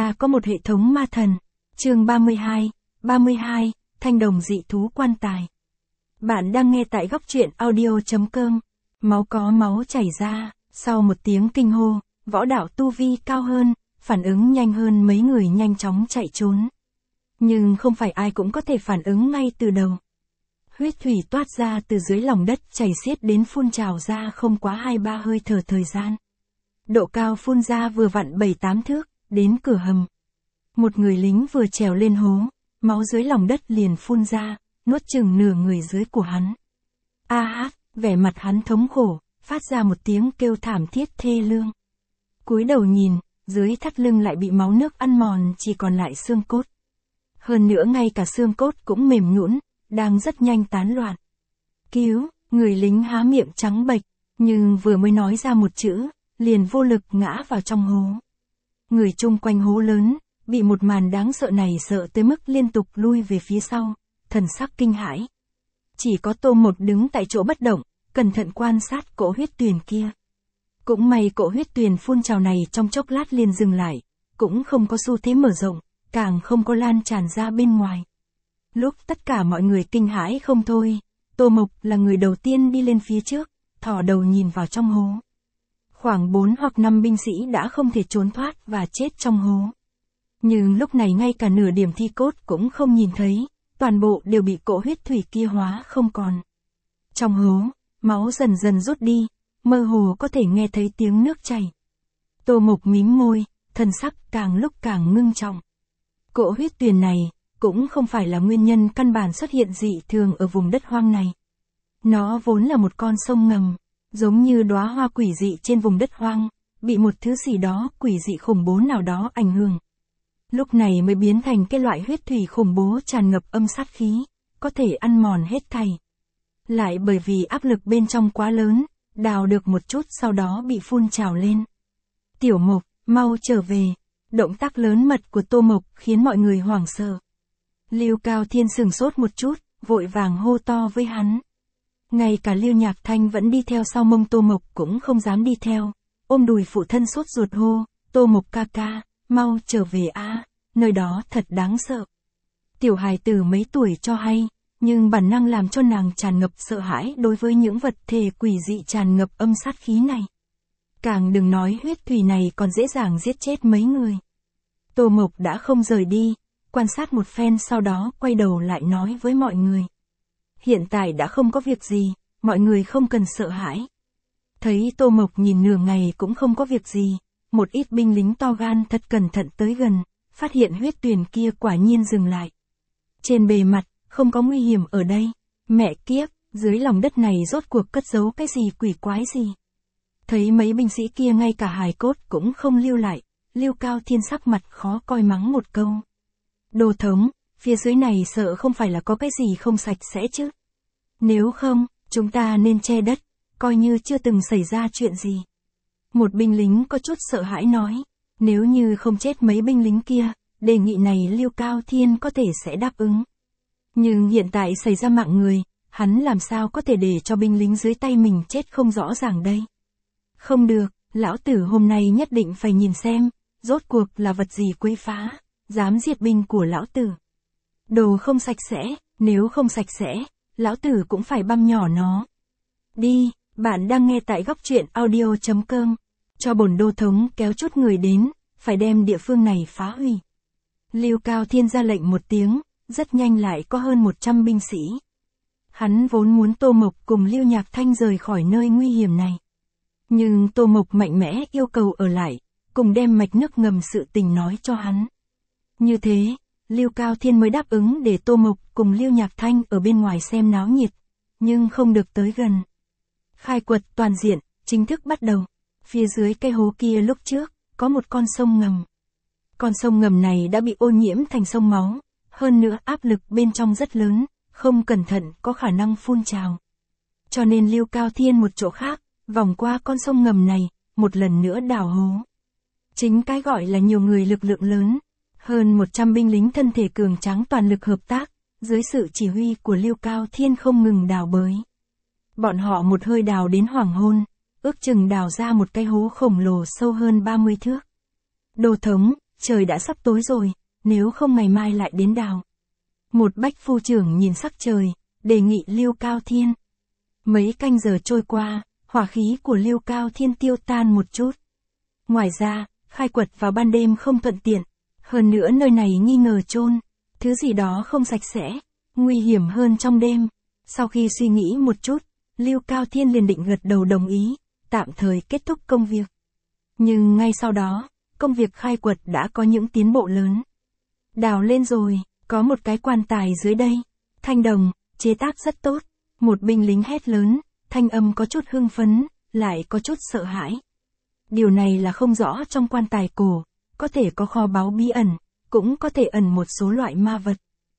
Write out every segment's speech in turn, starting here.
ta có một hệ thống ma thần. Chương 32, thanh đồng dị thú quan tài. Bạn đang nghe tại góc truyện audio.com. Máu có máu chảy ra, sau một tiếng kinh hô, võ đạo tu vi cao hơn, phản ứng nhanh hơn mấy người nhanh chóng chạy trốn. Nhưng không phải ai cũng có thể phản ứng ngay từ đầu. Huyết thủy toát ra từ dưới lòng đất chảy xiết đến phun trào ra không quá 2-3 hơi thở thời gian. Độ cao phun ra vừa vặn 7-8 thước, đến cửa hầm. Một người lính vừa trèo lên hố, máu dưới lòng đất liền phun ra, nuốt chừng nửa người dưới của hắn. Vẻ mặt hắn thống khổ, phát ra một tiếng kêu thảm thiết thê lương. Cúi đầu nhìn, dưới thắt lưng lại bị máu nước ăn mòn chỉ còn lại xương cốt. Hơn nữa ngay cả xương cốt cũng mềm nhũn, đang rất nhanh tán loạn. Cứu, người lính há miệng trắng bệch, nhưng vừa mới nói ra một chữ, liền vô lực ngã vào trong hố. Người chung quanh hố lớn, bị một màn đáng sợ này sợ tới mức liên tục lui về phía sau, thần sắc kinh hãi. Chỉ có Tô Mộc đứng tại chỗ bất động, cẩn thận quan sát cỗ huyết tuyền kia. Cũng may cỗ huyết tuyền phun trào này trong chốc lát liền dừng lại, cũng không có xu thế mở rộng, càng không có lan tràn ra bên ngoài. Lúc tất cả mọi người kinh hãi không thôi, Tô Mộc là người đầu tiên đi lên phía trước, thò đầu nhìn vào trong hố. Khoảng 4 hoặc 5 binh sĩ đã không thể trốn thoát và chết trong hố. Nhưng lúc này ngay cả nửa điểm thi cốt cũng không nhìn thấy, toàn bộ đều bị cỗ huyết thủy kia hóa không còn. Trong hố, máu dần dần rút đi, mơ hồ có thể nghe thấy tiếng nước chảy. Tô Mộc mím môi, thần sắc càng lúc càng ngưng trọng. Cỗ huyết tuyền này, cũng không phải là nguyên nhân căn bản xuất hiện dị thường ở vùng đất hoang này. Nó vốn là một con sông ngầm, giống như đóa hoa quỷ dị trên vùng đất hoang, bị một thứ gì đó quỷ dị khủng bố nào đó ảnh hưởng. Lúc này mới biến thành cái loại huyết thủy khủng bố tràn ngập âm sát khí, có thể ăn mòn hết thảy. Lại bởi vì áp lực bên trong quá lớn, đào được một chút sau đó bị phun trào lên. Tiểu Mộc, mau trở về. Động tác lớn mật của Tô Mộc khiến mọi người hoảng sợ. Lưu Cao Thiên sửng sốt một chút, vội vàng hô to với hắn. Ngay cả Lưu Nhạc Thanh vẫn đi theo sau mông Tô Mộc cũng không dám đi theo, ôm đùi phụ thân sốt ruột hô, Tô Mộc ca ca, mau trở về a, nơi đó thật đáng sợ. Tiểu hài tử mấy tuổi cho hay, nhưng bản năng làm cho nàng tràn ngập sợ hãi đối với những vật thể quỷ dị tràn ngập âm sát khí này. Càng đừng nói huyết thủy này còn dễ dàng giết chết mấy người. Tô Mộc đã không rời đi, quan sát một phen sau đó quay đầu lại nói với mọi người. Hiện tại đã không có việc gì, mọi người không cần sợ hãi. Thấy Tô Mộc nhìn nửa ngày cũng không có việc gì, một ít binh lính to gan thật cẩn thận tới gần, phát hiện huyết tuyền kia quả nhiên dừng lại. Trên bề mặt, không có nguy hiểm ở đây. Mẹ kiếp, dưới lòng đất này rốt cuộc cất giấu cái gì quỷ quái gì. Thấy mấy binh sĩ kia ngay cả hài cốt cũng không lưu lại, Lưu Cao Thiên sắc mặt khó coi mắng một câu. Đồ thống, phía dưới này sợ không phải là có cái gì không sạch sẽ chứ. Nếu không, chúng ta nên che đất, coi như chưa từng xảy ra chuyện gì. Một binh lính có chút sợ hãi nói, nếu như không chết mấy binh lính kia, đề nghị này Lưu Cao Thiên có thể sẽ đáp ứng. Nhưng hiện tại xảy ra mạng người, hắn làm sao có thể để cho binh lính dưới tay mình chết không rõ ràng đây. Không được, lão tử hôm nay nhất định phải nhìn xem, rốt cuộc là vật gì quấy phá, dám diệt binh của lão tử. Đồ không sạch sẽ, nếu không sạch sẽ, lão tử cũng phải băm nhỏ nó. Đi, bạn đang nghe tại góc truyện audio.com, cho bổn đô thống kéo chút người đến, phải đem địa phương này phá hủy. Lưu Cao Thiên ra lệnh một tiếng, rất nhanh lại có hơn 100 binh sĩ. Hắn vốn muốn Tô Mộc cùng Lưu Nhạc Thanh rời khỏi nơi nguy hiểm này. Nhưng Tô Mộc mạnh mẽ yêu cầu ở lại, cùng đem mạch nước ngầm sự tình nói cho hắn. Như thế, Lưu Cao Thiên mới đáp ứng để Tô Mộc cùng Lưu Nhạc Thanh ở bên ngoài xem náo nhiệt, nhưng không được tới gần. Khai quật toàn diện, chính thức bắt đầu. Phía dưới cây hố kia lúc trước, có một con sông ngầm. Con sông ngầm này đã bị ô nhiễm thành sông máu, hơn nữa áp lực bên trong rất lớn, không cẩn thận có khả năng phun trào. Cho nên Lưu Cao Thiên một chỗ khác, vòng qua con sông ngầm này, một lần nữa đào hố. Chính cái gọi là nhiều người lực lượng lớn, hơn 100 binh lính thân thể cường tráng toàn lực hợp tác, dưới sự chỉ huy của Lưu Cao Thiên không ngừng đào bới. Bọn họ một hơi đào đến hoàng hôn, ước chừng đào ra một cái hố khổng lồ sâu hơn 30 thước. Đồ thống, trời đã sắp tối rồi, nếu không ngày mai lại đến đào. Một bách phu trưởng nhìn sắc trời, đề nghị Lưu Cao Thiên. Mấy canh giờ trôi qua, hỏa khí của Lưu Cao Thiên tiêu tan một chút. Ngoài ra, khai quật vào ban đêm không thuận tiện, hơn nữa nơi này nghi ngờ chôn thứ gì đó không sạch sẽ, nguy hiểm hơn trong đêm. Sau khi suy nghĩ một chút, Lưu Cao Thiên liền định gật đầu đồng ý, tạm thời kết thúc công việc. Nhưng ngay sau đó, công việc khai quật đã có những tiến bộ lớn. Đào lên rồi, có một cái quan tài dưới đây. Thanh đồng, chế tác rất tốt. Một binh lính hét lớn, thanh âm có chút hưng phấn, lại có chút sợ hãi. Điều này là không rõ trong quan tài cổ, có thể có kho báu bí ẩn, cũng có thể ẩn một số loại ma vật.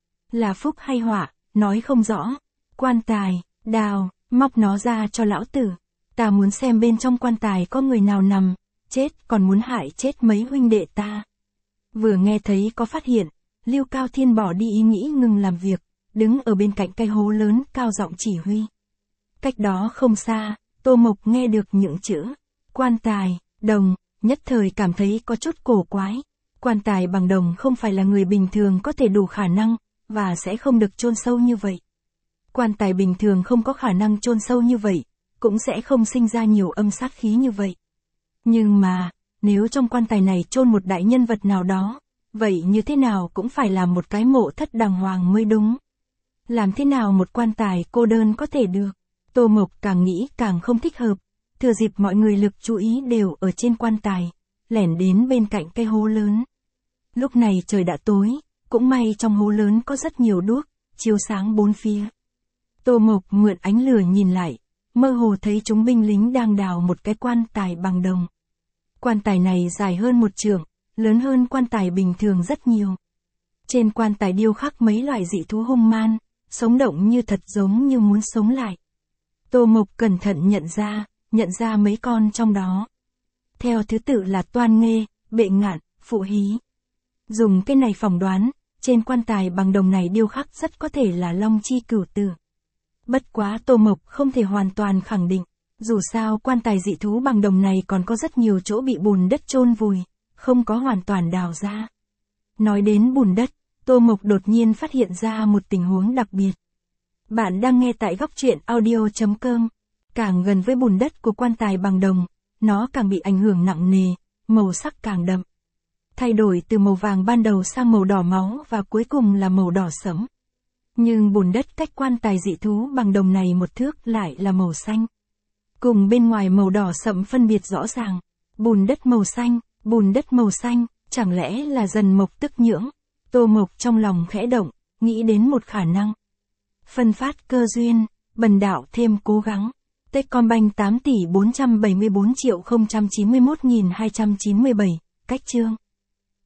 Là phúc hay họa, nói không rõ. Quan tài, đào, móc nó ra cho lão tử. Ta muốn xem bên trong quan tài có người nào nằm, chết còn muốn hại chết mấy huynh đệ ta. Vừa nghe thấy có phát hiện, Lưu Cao Thiên bỏ đi ý nghĩ ngừng làm việc, đứng ở bên cạnh cây hố lớn cao giọng chỉ huy. Cách đó không xa, Tô Mộc nghe được những chữ quan tài, đồng, nhất thời cảm thấy có chút cổ quái. Quan tài bằng đồng không phải là người bình thường có thể đủ khả năng, và sẽ không được chôn sâu như vậy. Quan tài bình thường không có khả năng chôn sâu như vậy, cũng sẽ không sinh ra nhiều âm sát khí như vậy. Nhưng mà, nếu trong quan tài này chôn một đại nhân vật nào đó, vậy như thế nào cũng phải là một cái mộ thất đàng hoàng mới đúng. Làm thế nào một quan tài cô đơn có thể được? Tô Mộc càng nghĩ càng không thích hợp, thừa dịp mọi người lực chú ý đều ở trên quan tài, lẻn đến bên cạnh cây hố lớn. Lúc này trời đã tối, cũng may trong hố lớn có rất nhiều đuốc, chiếu sáng bốn phía. Tô Mộc mượn ánh lửa nhìn lại, mơ hồ thấy chúng binh lính đang đào một cái quan tài bằng đồng. Quan tài này dài hơn 1 trượng, lớn hơn quan tài bình thường rất nhiều. Trên quan tài điêu khắc mấy loại dị thú hung man, sống động như thật giống như muốn sống lại. Tô Mộc cẩn thận nhận ra mấy con trong đó. Theo thứ tự là toan nghê, bệ ngạn, phụ hí. Dùng cái này phỏng đoán, trên quan tài bằng đồng này điêu khắc rất có thể là long chi cửu tử. Bất quá Tô Mộc không thể hoàn toàn khẳng định, dù sao quan tài dị thú bằng đồng này còn có rất nhiều chỗ bị bùn đất chôn vùi, không có hoàn toàn đào ra. Nói đến bùn đất, Tô Mộc đột nhiên phát hiện ra một tình huống đặc biệt. Bạn đang nghe tại góc truyện audio.com. Càng gần với bùn đất của quan tài bằng đồng, nó càng bị ảnh hưởng nặng nề, màu sắc càng đậm. Thay đổi từ màu vàng ban đầu sang màu đỏ máu và cuối cùng là màu đỏ sẫm. Nhưng bùn đất cách quan tài dị thú bằng đồng này 1 thước lại là màu xanh. Cùng bên ngoài màu đỏ sẫm phân biệt rõ ràng. Bùn đất màu xanh, chẳng lẽ là Dần Mộc tức nhưỡng? Tô Mộc trong lòng khẽ động, nghĩ đến một khả năng. Phân phát cơ duyên, bần đạo thêm cố gắng. Techcombank 8 tỷ 474 triệu 091.297, cách chương.